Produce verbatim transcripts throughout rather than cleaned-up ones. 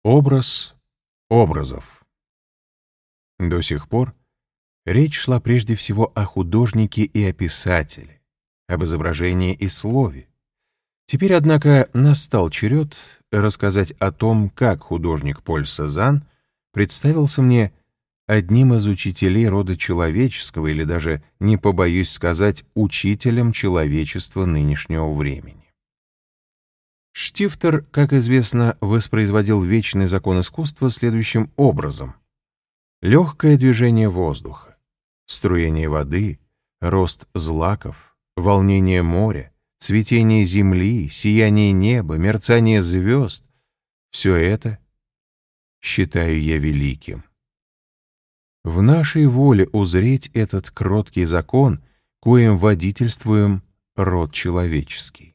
Образ образов. До сих пор речь шла прежде всего о художнике и о писателе, об изображении и слове. Теперь, однако, настал черед рассказать о том, как художник Поль Сезанн представился мне одним из учителей рода человеческого, или даже, не побоюсь сказать, учителем человечества нынешнего времени. Штифтер, как известно, воспроизводил вечный закон искусства следующим образом. Легкое движение воздуха, струение воды, рост злаков, волнение моря, цветение земли, сияние неба, мерцание звезд — все это считаю я великим. В нашей воле узреть этот кроткий закон, коим водительствуем род человеческий.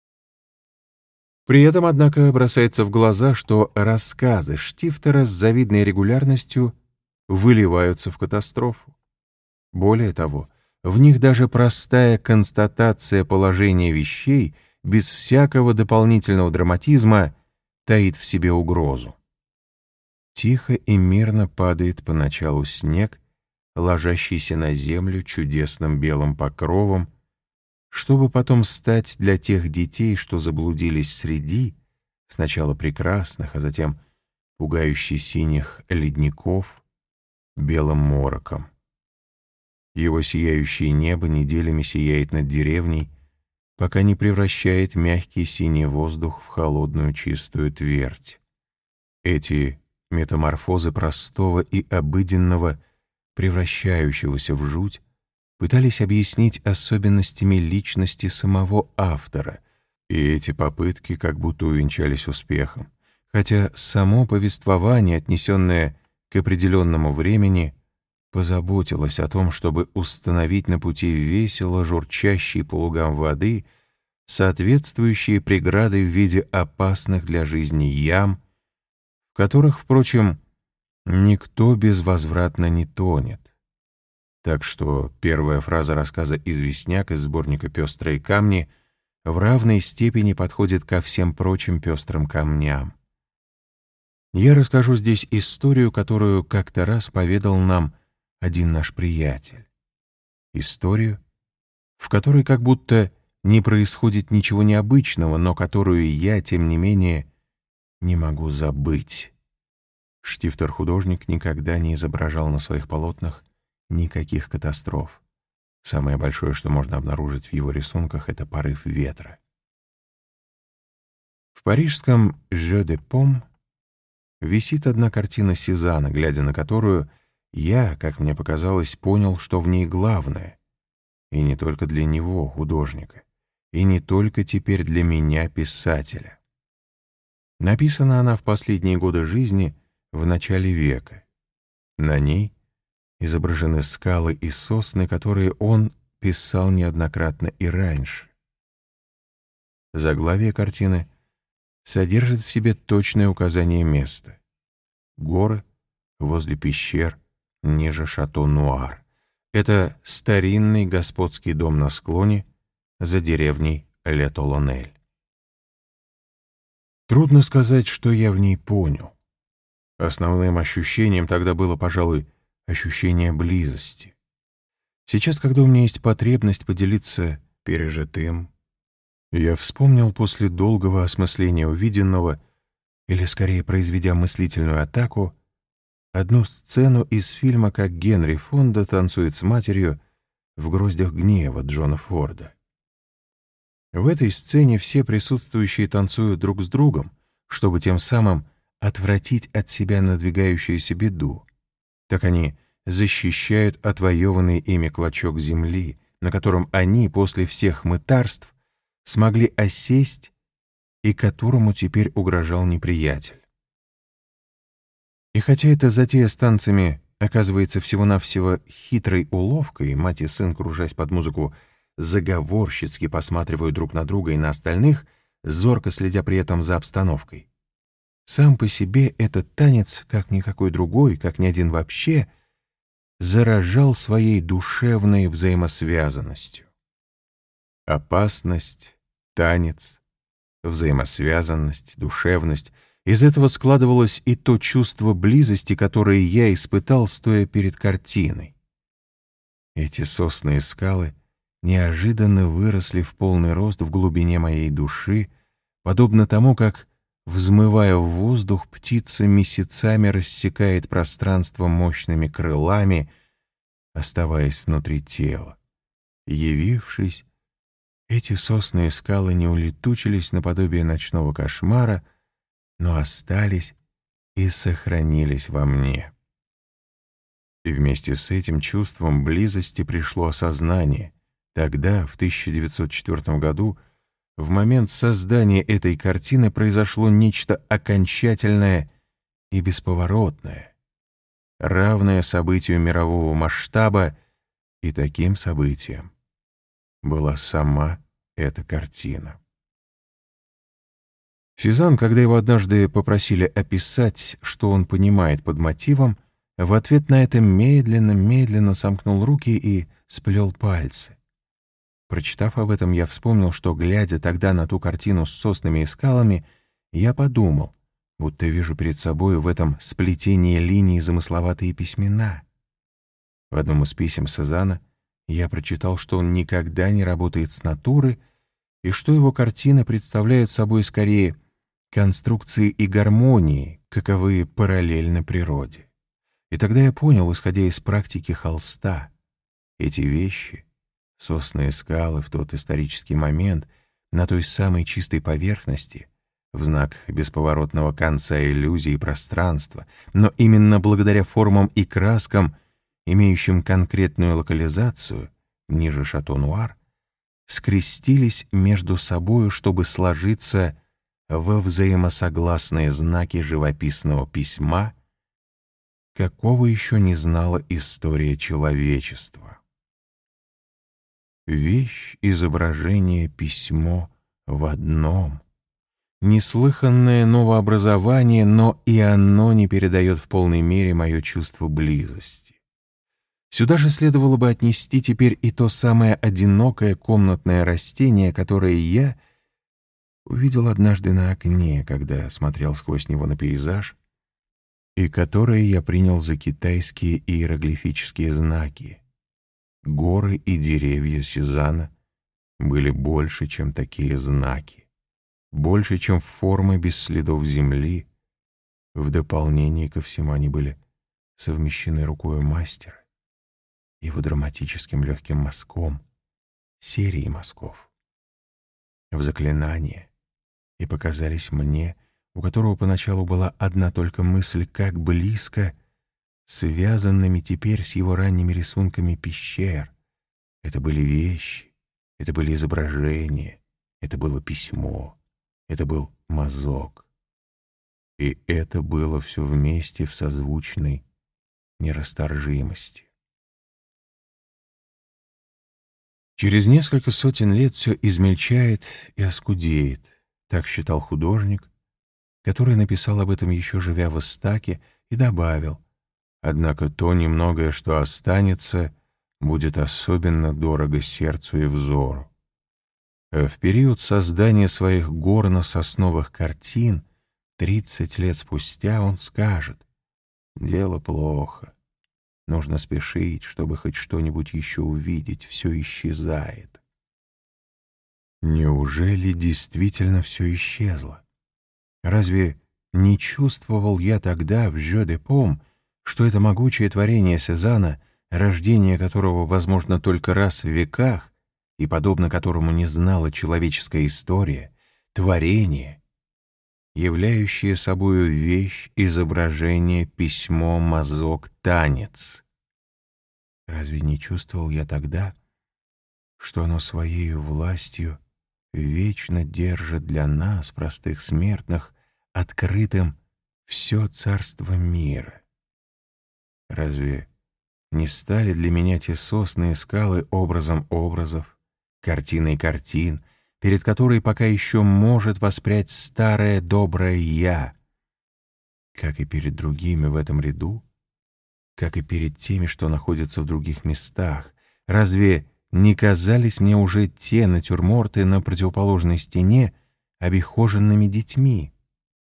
При этом, однако, бросается в глаза, что рассказы Штифтера с завидной регулярностью выливаются в катастрофу. Более того, в них даже простая констатация положения вещей без всякого дополнительного драматизма таит в себе угрозу. Тихо и мирно падает поначалу снег, ложащийся на землю чудесным белым покровом, чтобы потом стать для тех детей, что заблудились среди, сначала прекрасных, а затем пугающе синих ледников, белым мороком. Его сияющее небо неделями сияет над деревней, пока не превращает мягкий синий воздух в холодную чистую твердь. Эти метаморфозы простого и обыденного, превращающегося в жуть, пытались объяснить особенностями личности самого автора, и эти попытки как будто увенчались успехом, хотя само повествование, отнесенное к определенному времени, позаботилось о том, чтобы установить на пути весело журчащий по лугам воды соответствующие преграды в виде опасных для жизни ям, в которых, впрочем, никто безвозвратно не тонет. Так что первая фраза рассказа «Известняк» из сборника «Пестрые камни» в равной степени подходит ко всем прочим пестрым камням. Я расскажу здесь историю, которую как-то раз поведал нам один наш приятель. Историю, в которой как будто не происходит ничего необычного, но которую я, тем не менее, не могу забыть. Штифтер-художник никогда не изображал на своих полотнах никаких катастроф. Самое большое, что можно обнаружить в его рисунках, это порыв ветра. В парижском «Jeu de Paume» висит одна картина Сезанна, глядя на которую я, как мне показалось, понял, что в ней главное, и не только для него, художника, и не только теперь для меня, писателя. Написана она в последние годы жизни, в начале века. На ней изображены скалы и сосны, которые он писал неоднократно и раньше. Заглавие картины содержит в себе точное указание места. Горы возле пещер ниже Шато-Нуар. Это старинный господский дом на склоне за деревней Ле-Толонель. Трудно сказать, что я в ней понял. Основным ощущением тогда было, пожалуй, ощущение близости. Сейчас, когда у меня есть потребность поделиться пережитым, я вспомнил после долгого осмысления увиденного, или скорее произведя мыслительную атаку, одну сцену из фильма, как Генри Фонда танцует с матерью в «Гроздях гнева» Джона Форда. В этой сцене все присутствующие танцуют друг с другом, чтобы тем самым отвратить от себя надвигающуюся беду. Так они защищают отвоеванный ими клочок земли, на котором они после всех мытарств смогли осесть и которому теперь угрожал неприятель. И хотя эта затея с танцами оказывается всего-навсего хитрой уловкой, мать и сын, кружась под музыку, заговорщицки посматривают друг на друга и на остальных, зорко следя при этом за обстановкой. Сам по себе этот танец, как никакой другой, как ни один вообще, заражал своей душевной взаимосвязанностью. Опасность, танец, взаимосвязанность, душевность. Из этого складывалось и то чувство близости, которое я испытал, стоя перед картиной. Эти сосны скалы неожиданно выросли в полный рост в глубине моей души, подобно тому, как, взмывая в воздух, птица месяцами рассекает пространство мощными крылами, оставаясь внутри тела. Явившись, эти сосны и скалы не улетучились наподобие ночного кошмара, но остались и сохранились во мне. И вместе с этим чувством близости пришло осознание. Тогда, в тысяча девятьсот четвёртом году, в момент создания этой картины произошло нечто окончательное и бесповоротное, равное событию мирового масштаба, и таким событием была сама эта картина. Сезанн, когда его однажды попросили описать, что он понимает под мотивом, в ответ на это медленно-медленно сомкнул руки и сплел пальцы. Прочитав об этом, я вспомнил, что, глядя тогда на ту картину с соснами и скалами, я подумал, будто вижу перед собой в этом сплетении линий замысловатые письмена. В одном из писем Сезанна я прочитал, что он никогда не работает с натуры и что его картины представляют собой скорее конструкции и гармонии, каковы параллельны природе. И тогда я понял, исходя из практики холста, эти вещи, сосны и скалы в тот исторический момент, на той самой чистой поверхности, в знак бесповоротного конца иллюзии пространства, но именно благодаря формам и краскам, имеющим конкретную локализацию, ниже Шато-Нуар, скрестились между собою, чтобы сложиться во взаимосогласные знаки живописного письма, какого еще не знала история человечества. Вещь, изображение, письмо в одном. Неслыханное новообразование, но и оно не передает в полной мере мое чувство близости. Сюда же следовало бы отнести теперь и то самое одинокое комнатное растение, которое я увидел однажды на окне, когда смотрел сквозь него на пейзаж, и которые я принял за китайские иероглифические знаки. Горы и деревья Сезанна были больше, чем такие знаки, больше, чем формы без следов земли. В дополнение ко всему они были совмещены рукою мастера, его драматическим легким мазком, серией мазков, в заклинание, и показались мне, у которого поначалу была одна только мысль, как близко связанными теперь с его ранними рисунками пещер. Это были вещи, это были изображения, это было письмо, это был мазок. И это было все вместе в созвучной нерасторжимости. Через несколько сотен лет все измельчает и оскудеет, так считал художник, который написал об этом еще живя в Истаке, и добавил: однако то немногое, что останется, будет особенно дорого сердцу и взору. А в период создания своих горно-сосновых картин, тридцать лет спустя, он скажет: дело плохо. Нужно спешить, чтобы хоть что-нибудь еще увидеть, все исчезает. Неужели действительно все исчезло? Разве не чувствовал я тогда в «Jeu de Paume», что это могучее творение Сезанна, рождение которого возможно только раз в веках и подобно которому не знала человеческая история, творение, являющее собою вещь, изображение, письмо, мазок, танец? Разве не чувствовал я тогда, что оно своей властью вечно держит для нас, простых смертных, открытым все царство мира? Разве не стали для меня те сосны и скалы образом образов, картиной картин, перед которой пока еще может воспрять старое доброе «я», как и перед другими в этом ряду, как и перед теми, что находятся в других местах? Разве не казались мне уже те натюрморты на противоположной стене обихоженными детьми.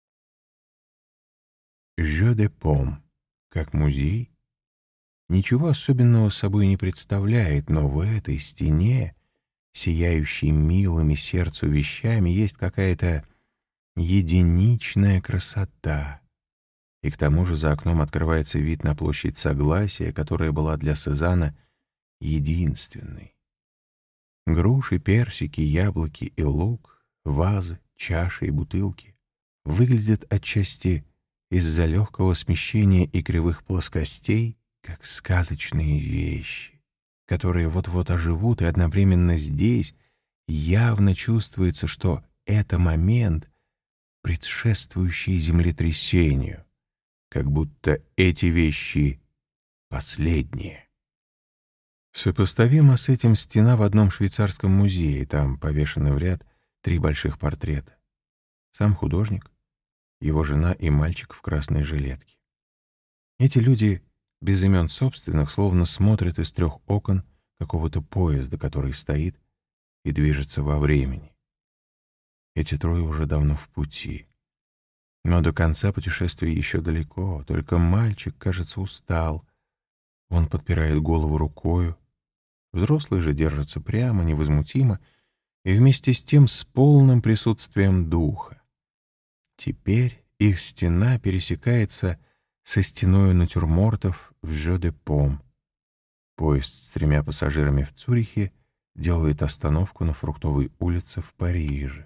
«Jeu de Paume» как музей ничего особенного собой не представляет, но в этой стене, сияющей милыми сердцу вещами, есть какая-то единичная красота. И к тому же за окном открывается вид на площадь Согласия, которая была для Сезанна единственной. Груши, персики, яблоки и лук, вазы, чаши и бутылки выглядят отчасти из-за легкого смещения и кривых плоскостей, как сказочные вещи, которые вот-вот оживут, и одновременно здесь явно чувствуется, что это момент, предшествующий землетрясению, как будто эти вещи последние. Сопоставимо с этим стена в одном швейцарском музее, там повешены в ряд три больших портрета. Сам художник, его жена и мальчик в красной жилетке. Эти люди без имен собственных словно смотрят из трех окон какого-то поезда, который стоит и движется во времени. Эти трое уже давно в пути. Но до конца путешествия еще далеко, только мальчик, кажется, устал. Он подпирает голову рукою. Взрослые же держатся прямо, невозмутимо и вместе с тем с полным присутствием духа. Теперь их стена пересекается со стеною натюрмортов в «Jeu de Paume». Поезд с тремя пассажирами в Цюрихе делает остановку на Фруктовой улице в Париже.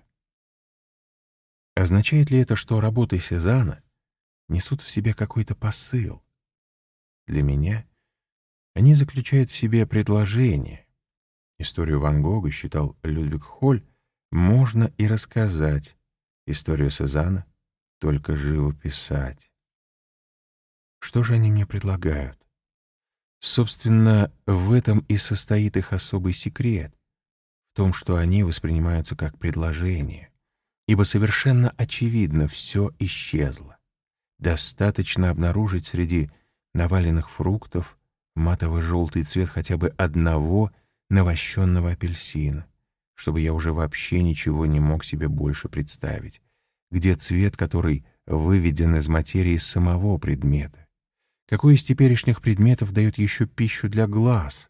Означает ли это, что работы Сезанна несут в себе какой-то посыл? Для меня они заключают в себе предложение. Историю Ван Гога, считал Людвиг Холь, можно и рассказать, историю Сезанна только живописать. Что же они мне предлагают? Собственно, в этом и состоит их особый секрет, в том, что они воспринимаются как предложение, ибо совершенно очевидно, все исчезло. Достаточно обнаружить среди наваленных фруктов матово-желтый цвет хотя бы одного навощенного апельсина, чтобы я уже вообще ничего не мог себе больше представить, где цвет, который выведен из материи самого предмета. Какой из теперешних предметов дает еще пищу для глаз?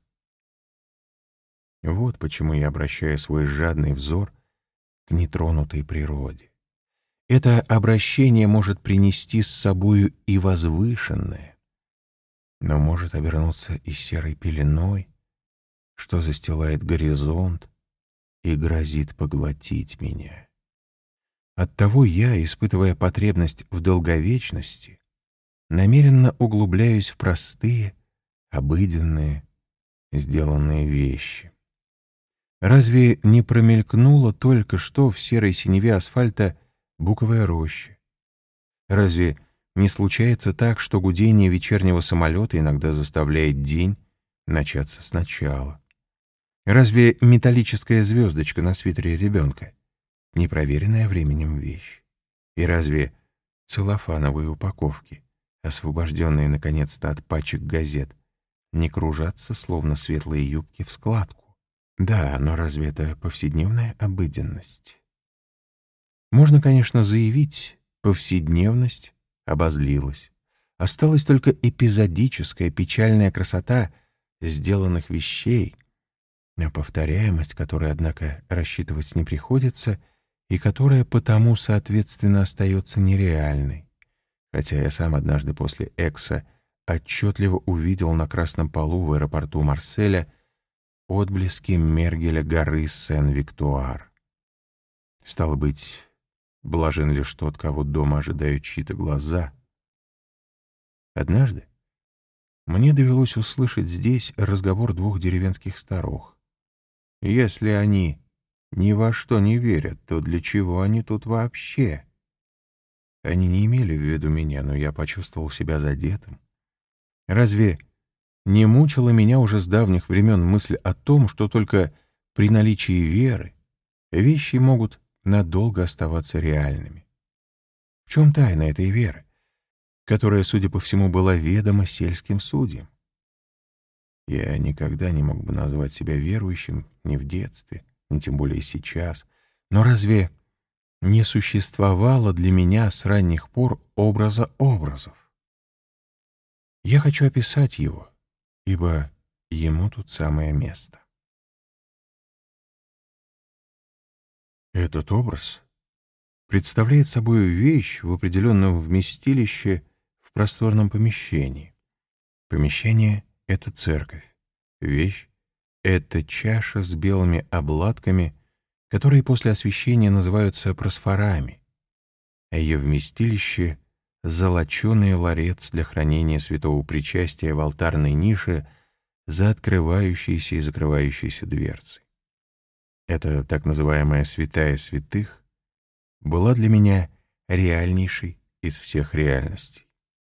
Вот почему я обращаю свой жадный взор к нетронутой природе. Это обращение может принести с собою и возвышенное, но может обернуться и серой пеленой, что застилает горизонт и грозит поглотить меня. Оттого я, испытывая потребность в долговечности, намеренно углубляюсь в простые, обыденные, сделанные вещи. Разве не промелькнуло только что в серой синеве асфальта буковая роща? Разве не случается так, что гудение вечернего самолета иногда заставляет день начаться сначала? Разве металлическая звездочка на свитере ребенка — непроверенная временем вещь? И разве целлофановые упаковки, освобожденные наконец-то от пачек газет, не кружатся, словно светлые юбки, в складку? Да, но разве это повседневная обыденность? Можно, конечно, заявить, повседневность обозлилась. Осталась только эпизодическая печальная красота сделанных вещей, а повторяемость, которой, однако, рассчитывать не приходится, и которая потому, соответственно, остается нереальной. Хотя я сам однажды после Экса отчетливо увидел на красном полу в аэропорту Марселя отблески Мергеля горы Сен-Виктуар. Стало быть, блажен лишь тот, кого дома ожидают чьи-то глаза. Однажды мне довелось услышать здесь разговор двух деревенских старух. Если они ни во что не верят, то для чего они тут вообще? Они не имели в виду меня, но я почувствовал себя задетым. Разве не мучила меня уже с давних времен мысль о том, что только при наличии веры вещи могут надолго оставаться реальными? В чем тайна этой веры, которая, судя по всему, была ведома сельским судьям? Я никогда не мог бы назвать себя верующим ни в детстве, ни тем более сейчас. Но разве не существовало для меня с ранних пор образа образов. Я хочу описать его, ибо ему тут самое место. Этот образ представляет собой вещь в определенном вместилище в просторном помещении. Помещение — это церковь. Вещь — это чаша с белыми обладками, которые после освящения называются просфорами, а ее вместилище — золоченый ларец для хранения святого причастия в алтарной нише за открывающейся и закрывающейся дверцей. Эта так называемая святая святых была для меня реальнейшей из всех реальностей.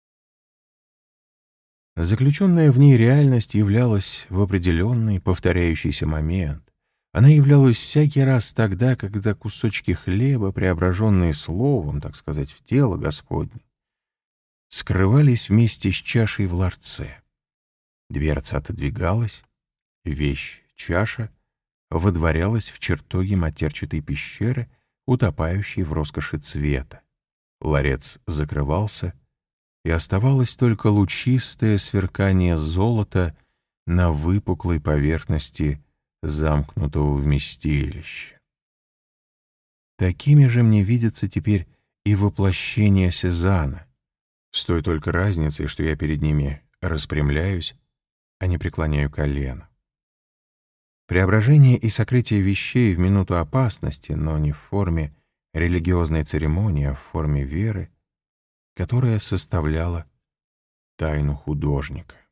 Заключенная в ней реальность являлась в определенный повторяющийся момент. Она являлась всякий раз тогда, когда кусочки хлеба, преображенные словом, так сказать, в тело Господне, скрывались вместе с чашей в ларце. Дверца отодвигалась, вещь, чаша, водворялась в чертоге матерчатой пещеры, утопающей в роскоши цвета. Ларец закрывался, и оставалось только лучистое сверкание золота на выпуклой поверхности замкнутого вместилища. Такими же мне видятся теперь и воплощения Сезанна, с той только разницей, что я перед ними распрямляюсь, а не преклоняю колено. Преображение и сокрытие вещей в минуту опасности, но не в форме религиозной церемонии, а в форме веры, которая составляла тайну художника.